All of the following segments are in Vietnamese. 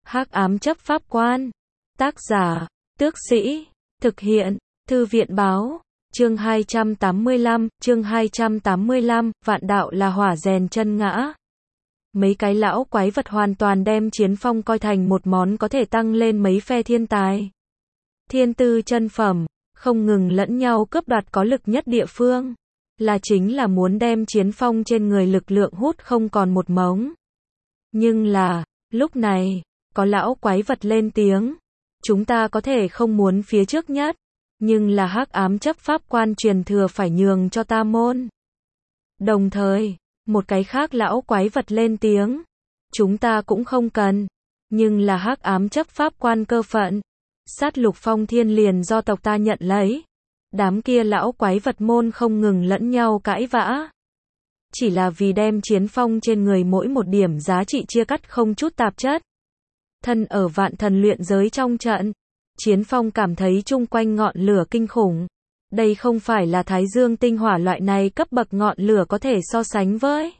Hắc ám chấp pháp quan. Tác giả, Tước Sĩ. Thực hiện, Thư viện báo. Chương 285, vạn đạo là hỏa rèn chân ngã. Mấy cái lão quái vật hoàn toàn đem Chiến Phong coi thành một món có thể tăng lên mấy phe thiên tài. Thiên tư chân phẩm, không ngừng lẫn nhau cướp đoạt có lực nhất địa phương. Chính là muốn đem Chiến Phong trên người lực lượng hút không còn một mống. Nhưng là, lúc này, có lão quái vật lên tiếng. Chúng ta có thể không muốn phía trước nhất, nhưng là hắc ám chấp pháp quan truyền thừa phải nhường cho ta môn. Đồng thời, một cái khác lão quái vật lên tiếng. Chúng ta cũng không cần, nhưng là hắc ám chấp pháp quan cơ phận. Sát lục phong thiên liền do tộc ta nhận lấy. Đám kia lão quái vật môn không ngừng lẫn nhau cãi vã. Chỉ là vì đem Chiến Phong trên người mỗi một điểm giá trị chia cắt không chút tạp chất. Thân ở vạn thần luyện giới trong trận, Chiến Phong cảm thấy chung quanh ngọn lửa kinh khủng. Đây không phải là Thái Dương tinh hỏa loại này cấp bậc ngọn lửa có thể so sánh với.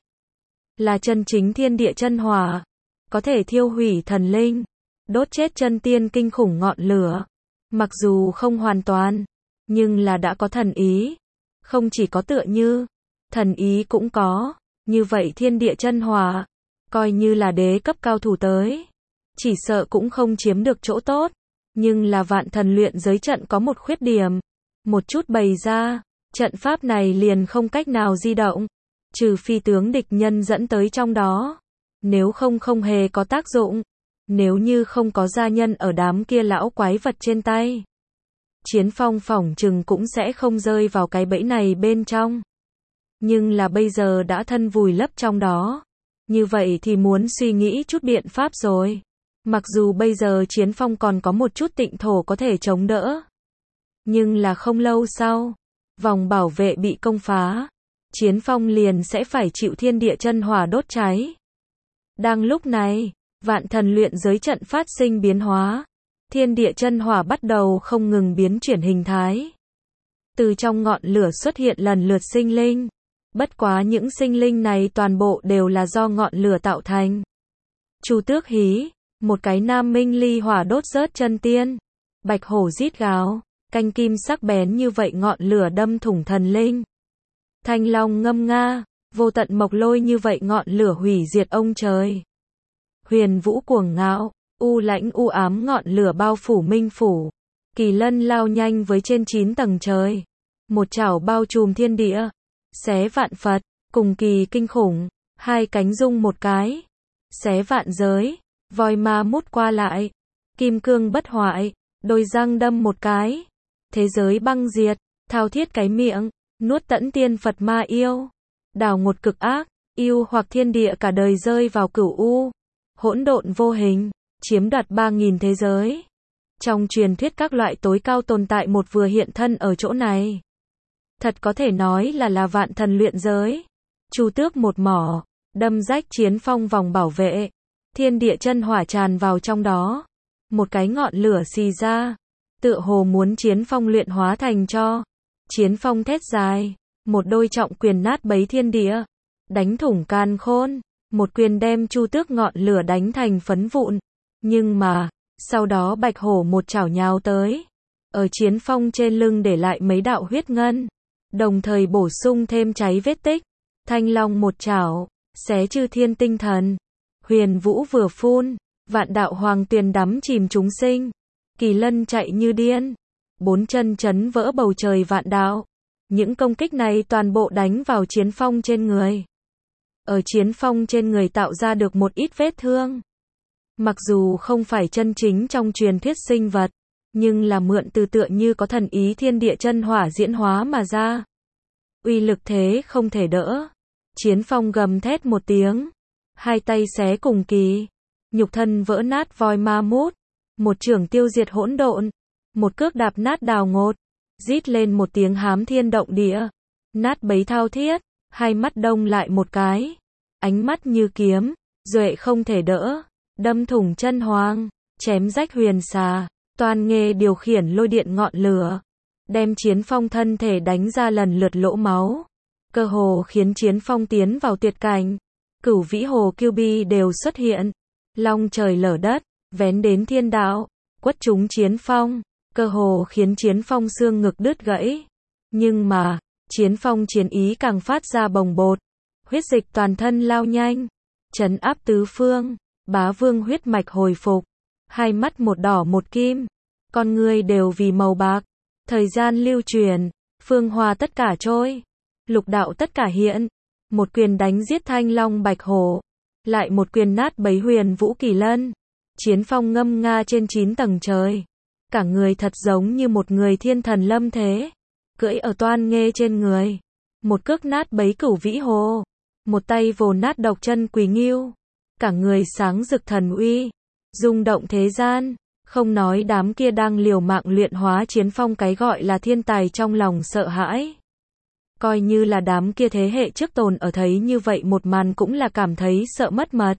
Là chân chính thiên địa chân hỏa, có thể thiêu hủy thần linh, đốt chết chân tiên kinh khủng ngọn lửa. Mặc dù không hoàn toàn, nhưng là đã có thần ý. Không chỉ có tựa như, thần ý cũng có. Như vậy thiên địa chân hỏa, coi như là đế cấp cao thủ tới, chỉ sợ cũng không chiếm được chỗ tốt. Nhưng là vạn thần luyện giới trận có một khuyết điểm. Một chút bày ra, trận pháp này liền không cách nào di động. Trừ phi tướng địch nhân dẫn tới trong đó. Nếu không không hề có tác dụng. Nếu như không có gia nhân ở đám kia lão quái vật trên tay, Chiến Phong phỏng chừng cũng sẽ không rơi vào cái bẫy này bên trong. Nhưng là bây giờ đã thân vùi lấp trong đó. Như vậy thì muốn suy nghĩ chút biện pháp rồi. Mặc dù bây giờ Chiến Phong còn có một chút tịnh thổ có thể chống đỡ. Nhưng là không lâu sau, vòng bảo vệ bị công phá. Chiến Phong liền sẽ phải chịu thiên địa chân hỏa đốt cháy. Đang lúc này, vạn thần luyện giới trận phát sinh biến hóa. Thiên địa chân hỏa bắt đầu không ngừng biến chuyển hình thái. Từ trong ngọn lửa xuất hiện lần lượt sinh linh. Bất quá những sinh linh này toàn bộ đều là do ngọn lửa tạo thành. Chu Tước hí, một cái nam minh ly hỏa đốt rớt chân tiên. Bạch hổ rít gào, canh kim sắc bén như vậy ngọn lửa đâm thủng thần linh. Thanh long ngâm nga, vô tận mộc lôi như vậy ngọn lửa hủy diệt ông trời. Huyền vũ cuồng ngạo, u lãnh u ám ngọn lửa bao phủ minh phủ. Kỳ lân lao nhanh với trên 9 tầng trời. Một chảo bao trùm thiên địa. Xé vạn Phật, cùng kỳ kinh khủng. Hai cánh rung một cái. Xé vạn giới. Voi ma mút qua lại. Kim cương bất hoại. Đôi răng đâm một cái. Thế giới băng diệt. Thao thiết cái miệng. Nuốt tẫn tiên Phật ma yêu. Đào ngột cực ác. Yêu hoặc thiên địa cả đời rơi vào cửu u. Hỗn độn vô hình. Chiếm đoạt 3.000 thế giới. Trong truyền thuyết các loại tối cao tồn tại một vừa hiện thân ở chỗ này. Thật có thể nói là vạn thần luyện giới. Chu Tước một mỏ, đâm rách Chiến Phong vòng bảo vệ. Thiên địa chân hỏa tràn vào trong đó. Một cái ngọn lửa xì ra. Tựa hồ muốn Chiến Phong luyện hóa thành cho. Chiến Phong thét dài. Một đôi trọng quyền nát bấy thiên địa. Đánh thủng càn khôn. Một quyền đem Chu Tước ngọn lửa đánh thành phấn vụn. Nhưng mà, sau đó bạch hổ một chảo nhào tới. Ở Chiến Phong trên lưng để lại mấy đạo huyết ngân. Đồng thời bổ sung thêm cháy vết tích. Thanh long một chảo, xé chư thiên tinh thần. Huyền vũ vừa phun, vạn đạo hoàng tuyền đắm chìm chúng sinh. Kỳ lân chạy như điên. 4 chân chấn vỡ bầu trời vạn đạo. Những công kích này toàn bộ đánh vào Chiến Phong trên người. Ở Chiến Phong trên người tạo ra được một ít vết thương. Mặc dù không phải chân chính trong truyền thuyết sinh vật, nhưng là mượn từ tựa như có thần ý thiên địa chân hỏa diễn hóa mà ra. Uy lực thế không thể đỡ. Chiến Phong gầm thét một tiếng. Hai tay xé cùng kỳ. Nhục thân vỡ nát voi ma mút. Một chưởng tiêu diệt hỗn độn. Một cước đạp nát đào ngột. Rít lên một tiếng hám thiên động địa. Nát bấy thao thiết. Hai mắt đông lại một cái. Ánh mắt như kiếm. Duệ không thể đỡ. Đâm thủng chân hoàng. Chém rách huyền xà. Toàn nghề điều khiển lôi điện ngọn lửa. Đem Chiến Phong thân thể đánh ra lần lượt lỗ máu. Cơ hồ khiến Chiến Phong tiến vào tuyệt cảnh. Cửu vĩ hồ Kiêu Bi đều xuất hiện. Long trời lở đất. vén đến thiên đạo, quất trúng Chiến Phong, cơ hồ khiến Chiến Phong xương ngực đứt gãy. Nhưng mà, Chiến Phong chiến ý càng phát ra bồng bột, huyết dịch toàn thân lao nhanh, trấn áp tứ phương, Bá Vương huyết mạch hồi phục, hai mắt một đỏ một kim, con người đều vì màu bạc, thời gian lưu truyền, phương hoa tất cả trôi, lục đạo tất cả hiện, một quyền đánh giết Thanh Long Bạch Hổ, lại một quyền nát bấy Huyền Vũ Kỳ Lân. Chiến Phong ngâm nga trên 9 tầng trời, cả người thật giống như một người thiên thần lâm thế, cưỡi ở toan nghê trên người, một cước nát bấy Cửu Vĩ Hồ, một tay vồ nát Độc Chân Quỳ Ngưu, cả người sáng rực thần uy, rung động thế gian, không nói đám kia đang liều mạng luyện hóa Chiến Phong cái gọi là thiên tài trong lòng sợ hãi. Coi như là đám kia thế hệ trước tồn ở thấy như vậy một màn cũng là cảm thấy sợ mất mật.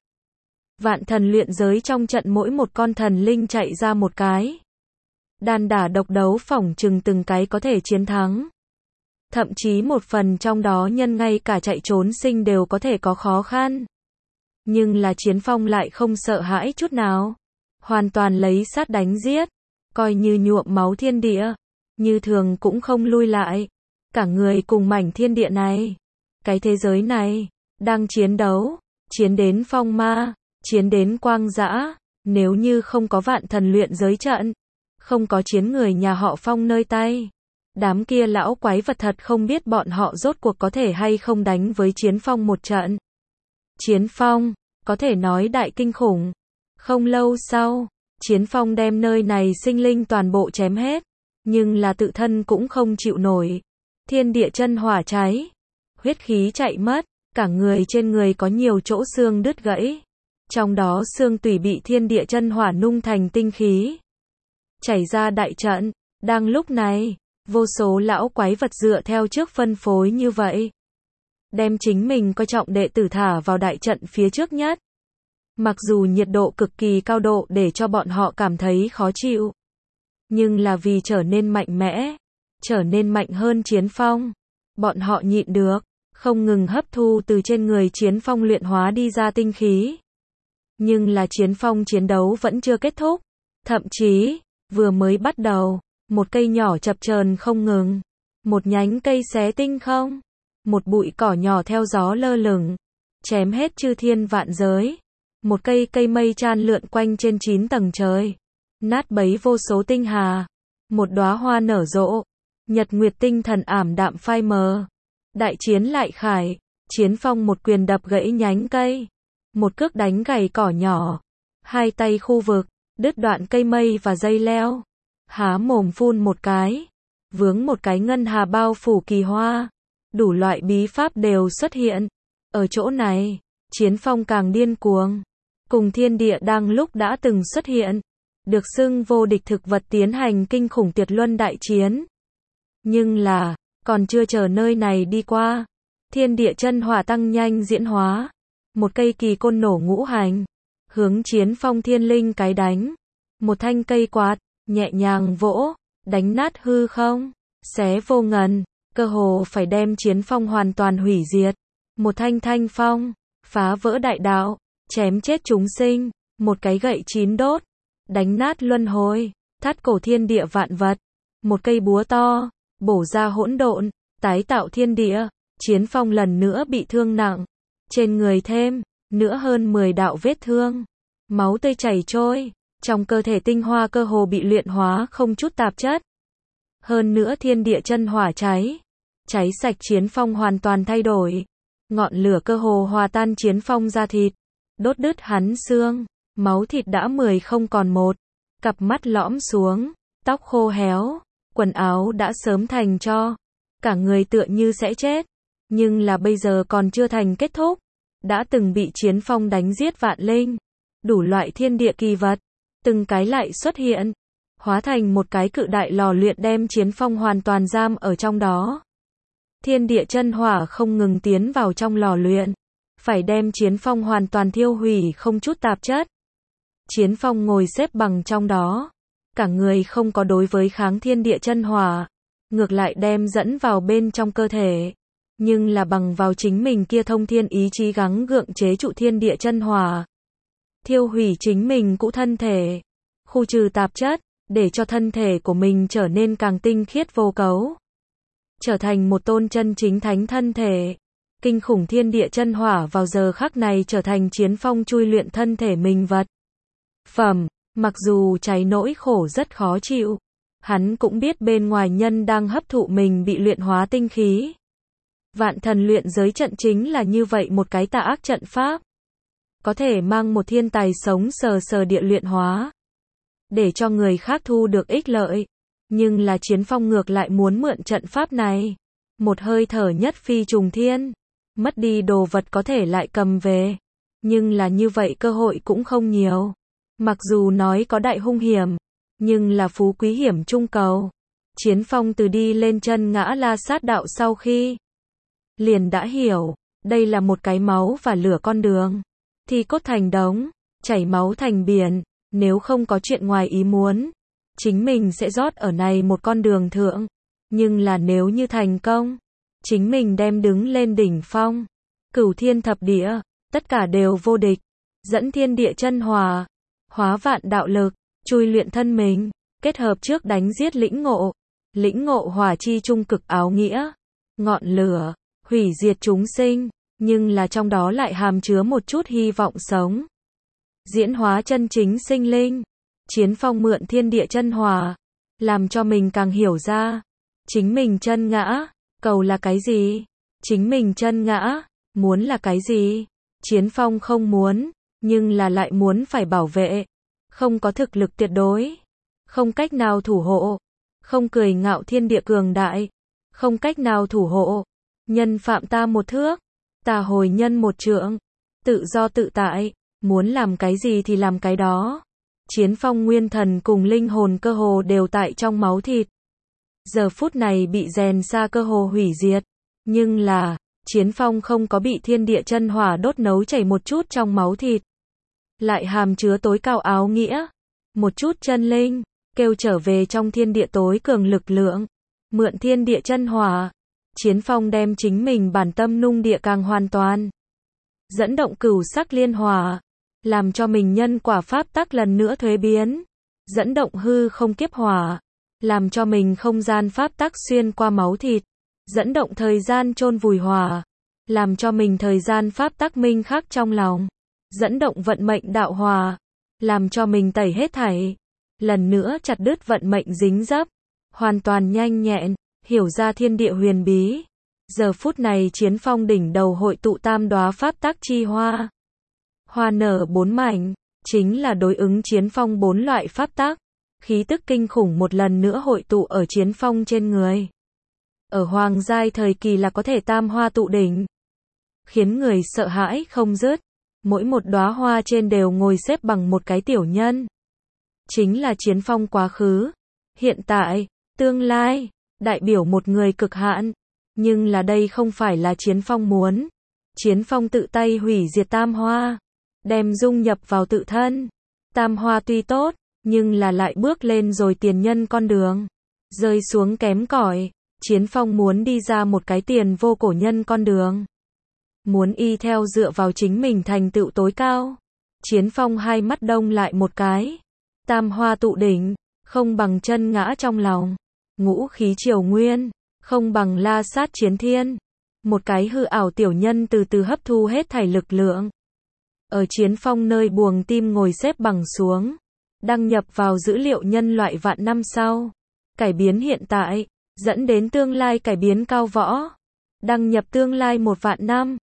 Vạn thần luyện giới trong trận mỗi một con thần linh chạy ra một cái. Đàn đả độc đấu phỏng chừng từng cái có thể chiến thắng. Thậm chí một phần trong đó nhân ngay cả chạy trốn sinh đều có thể có khó khăn. Nhưng là Chiến Phong lại không sợ hãi chút nào. Hoàn toàn lấy sát đánh giết. Coi như nhuộm máu thiên địa. Như thường cũng không lui lại. Cả người cùng mảnh thiên địa này. Cái thế giới này. Đang chiến đấu. Chiến đến phong ma. Chiến đến quang dã. Nếu như không có vạn thần luyện giới trận. Không có chiến người nhà họ Phong nơi tay. Đám kia lão quái vật thật không biết bọn họ rốt cuộc có thể hay không đánh với Chiến Phong một trận. Chiến Phong, có thể nói đại kinh khủng. Không lâu sau, Chiến Phong đem nơi này sinh linh toàn bộ chém hết. Nhưng là tự thân cũng không chịu nổi. Thiên địa chân hỏa cháy. Huyết khí chạy mất. Cả người trên người có nhiều chỗ xương đứt gãy. Trong đó xương tủy bị thiên địa chân hỏa nung thành tinh khí. Chảy ra đại trận. Đang lúc này, vô số lão quái vật dựa theo trước phân phối như vậy. Đem chính mình coi trọng đệ tử thả vào đại trận phía trước nhất. Mặc dù nhiệt độ cực kỳ cao độ để cho bọn họ cảm thấy khó chịu. Nhưng là vì trở nên mạnh mẽ, trở nên mạnh hơn Chiến Phong. Bọn họ nhịn được, không ngừng hấp thu từ trên người Chiến Phong luyện hóa đi ra tinh khí. Nhưng là Chiến Phong chiến đấu vẫn chưa kết thúc. Thậm chí, vừa mới bắt đầu, một cây nhỏ chập chờn không ngừng. Một nhánh cây xé tinh không. Một bụi cỏ nhỏ theo gió lơ lửng. Chém hết chư thiên vạn giới. Một cây mây chan lượn quanh trên 9 tầng trời. Nát bấy vô số tinh hà. Một đóa hoa nở rộ. Nhật nguyệt tinh thần ảm đạm phai mờ. Đại chiến lại khải. Chiến Phong một quyền đập gãy nhánh cây. Một cước đánh gãy cỏ nhỏ. Hai tay khu vực. Đứt đoạn cây mây và dây leo. Há mồm phun một cái. Vướng một cái ngân hà bao phủ kỳ hoa. Đủ loại bí pháp đều xuất hiện. Ở chỗ này, Chiến Phong càng điên cuồng. Cùng thiên địa đang lúc đã từng xuất hiện. Được xưng vô địch thực vật tiến hành kinh khủng tuyệt luân đại chiến. Nhưng là, còn chưa chờ nơi này đi qua. Thiên địa chân hỏa tăng nhanh diễn hóa. Một cây kỳ côn nổ ngũ hành. Hướng Chiến Phong thiên linh cái đánh. Một thanh cây quạt, nhẹ nhàng vỗ, đánh nát hư không, xé vô ngần, cơ hồ phải đem Chiến Phong hoàn toàn hủy diệt. Một thanh phong, phá vỡ đại đạo, chém chết chúng sinh, một cái gậy 9 đốt, đánh nát luân hồi, thắt cổ thiên địa vạn vật. Một cây búa to, bổ ra hỗn độn, tái tạo thiên địa. Chiến Phong lần nữa bị thương nặng, trên người thêm nữa hơn 10 đạo vết thương, máu tươi chảy trôi. Trong cơ thể tinh hoa cơ hồ bị luyện hóa không chút tạp chất. Hơn nữa thiên địa chân hỏa cháy. Cháy sạch Chiến Phong hoàn toàn thay đổi. Ngọn lửa cơ hồ hòa tan Chiến Phong ra thịt. Đốt đứt hắn xương. Máu thịt đã 10 không còn một. Cặp mắt lõm xuống. Tóc khô héo. Quần áo đã sớm thành tro. Cả người tựa như sẽ chết. Nhưng là bây giờ còn chưa thành kết thúc. Đã từng bị Chiến Phong đánh giết vạn linh. Đủ loại thiên địa kỳ vật. Từng cái lại xuất hiện, hóa thành một cái cự đại lò luyện đem Chiến Phong hoàn toàn giam ở trong đó. Thiên địa chân hỏa không ngừng tiến vào trong lò luyện, phải đem Chiến Phong hoàn toàn thiêu hủy không chút tạp chất. Chiến Phong ngồi xếp bằng trong đó, cả người không có đối với kháng thiên địa chân hỏa, ngược lại đem dẫn vào bên trong cơ thể. Nhưng là bằng vào chính mình kia thông thiên ý chí gắng gượng chế trụ thiên địa chân hỏa. thiêu hủy chính mình cũ thân thể, khu trừ tạp chất, để cho thân thể của mình trở nên càng tinh khiết vô cấu, trở thành một tôn chân chính thánh thân thể. Kinh khủng thiên địa chân hỏa vào giờ khắc này trở thành Chiến Phong chui luyện thân thể mình vật phẩm, mặc dù cháy nỗi khổ rất khó chịu, hắn cũng biết bên ngoài nhân đang hấp thụ mình bị luyện hóa tinh khí. Vạn thần luyện giới trận chính là như vậy một cái tà ác trận pháp, có thể mang một thiên tài sống sờ sờ địa luyện hóa, để cho người khác thu được ích lợi. Nhưng là Chiến Phong ngược lại muốn mượn trận pháp này, một hơi thở nhất phi trùng thiên, mất đi đồ vật có thể lại cầm về. Nhưng là như vậy cơ hội cũng không nhiều. Mặc dù nói có đại hung hiểm, nhưng là phú quý hiểm trung cầu. Chiến Phong từ đi lên chân ngã La Sát đạo sau khi liền đã hiểu, đây là một cái máu và lửa con đường. Thi cốt thành đống, chảy máu thành biển, nếu không có chuyện ngoài ý muốn, chính mình sẽ rót ở này một con đường thượng. Nhưng là nếu như thành công, chính mình đem đứng lên đỉnh phong, cửu thiên thập địa, tất cả đều vô địch, dẫn thiên địa chân hòa, hóa vạn đạo lực, chui luyện thân mình, kết hợp trước đánh giết lĩnh ngộ hỏa chi trung cực áo nghĩa, ngọn lửa, hủy diệt chúng sinh, nhưng là trong đó lại hàm chứa một chút hy vọng sống. Diễn hóa chân chính sinh linh, Chiến Phong mượn thiên địa chân hòa, làm cho mình càng hiểu ra, chính mình chân ngã, cầu là cái gì? Chính mình chân ngã, muốn là cái gì? Chiến Phong không muốn, nhưng là lại muốn phải bảo vệ, không có thực lực tuyệt đối, không cách nào thủ hộ, không cười ngạo thiên địa cường đại, không cách nào thủ hộ, nhân phạm ta một thước, ta hồi nhân một trượng, tự do tự tại, muốn làm cái gì thì làm cái đó. Chiến Phong nguyên thần cùng linh hồn cơ hồ đều tại trong máu thịt. Giờ phút này bị rèn xa cơ hồ hủy diệt, nhưng là, Chiến Phong không có bị thiên địa chân hỏa đốt nấu chảy một chút trong máu thịt. Lại hàm chứa tối cao áo nghĩa, một chút chân linh, kêu trở về trong thiên địa tối cường lực lượng, mượn thiên địa chân hỏa. Chiến Phong đem chính mình bản tâm nung địa càng hoàn toàn, dẫn động cửu sắc liên hỏa, làm cho mình nhân quả pháp tắc lần nữa thuế biến, dẫn động hư không kiếp hỏa, làm cho mình không gian pháp tắc xuyên qua máu thịt, dẫn động thời gian chôn vùi hỏa, làm cho mình thời gian pháp tắc minh khắc trong lòng, dẫn động vận mệnh đạo hỏa, làm cho mình tẩy hết thảy, lần nữa chặt đứt vận mệnh dính dấp, hoàn toàn nhanh nhẹn, hiểu ra thiên địa huyền bí. Giờ phút này Chiến Phong đỉnh đầu hội tụ tam đóa pháp tắc chi hoa. Hoa nở 4 mảnh, chính là đối ứng Chiến Phong 4 loại pháp tắc. Khí tức kinh khủng một lần nữa hội tụ ở Chiến Phong trên người. Ở hoàng giai thời kỳ là có thể tam hoa tụ đỉnh, khiến người sợ hãi không dứt. Mỗi một đóa hoa trên đều ngồi xếp bằng một cái tiểu nhân. Chính là Chiến Phong quá khứ, hiện tại, tương lai, đại biểu một người cực hạn. Nhưng là đây không phải là Chiến Phong muốn. Chiến Phong tự tay hủy diệt tam hoa, đem dung nhập vào tự thân. Tam hoa tuy tốt, nhưng là lại bước lên rồi tiền nhân con đường, rơi xuống kém cỏi. Chiến Phong muốn đi ra một cái tiền vô cổ nhân con đường, muốn y theo dựa vào chính mình thành tựu tối cao. Chiến Phong hai mắt đông lại một cái, tam hoa tụ đỉnh, không bằng chân ngã trong lòng, ngũ khí triều nguyên, không bằng La Sát chiến thiên. Một cái hư ảo tiểu nhân từ từ hấp thu hết thảy lực lượng. Ở Chiến Phong nơi buồng tim ngồi xếp bằng xuống, đăng nhập vào dữ liệu nhân loại vạn năm sau, cải biến hiện tại, dẫn đến tương lai cải biến cao võ, đăng nhập tương lai 1 vạn năm,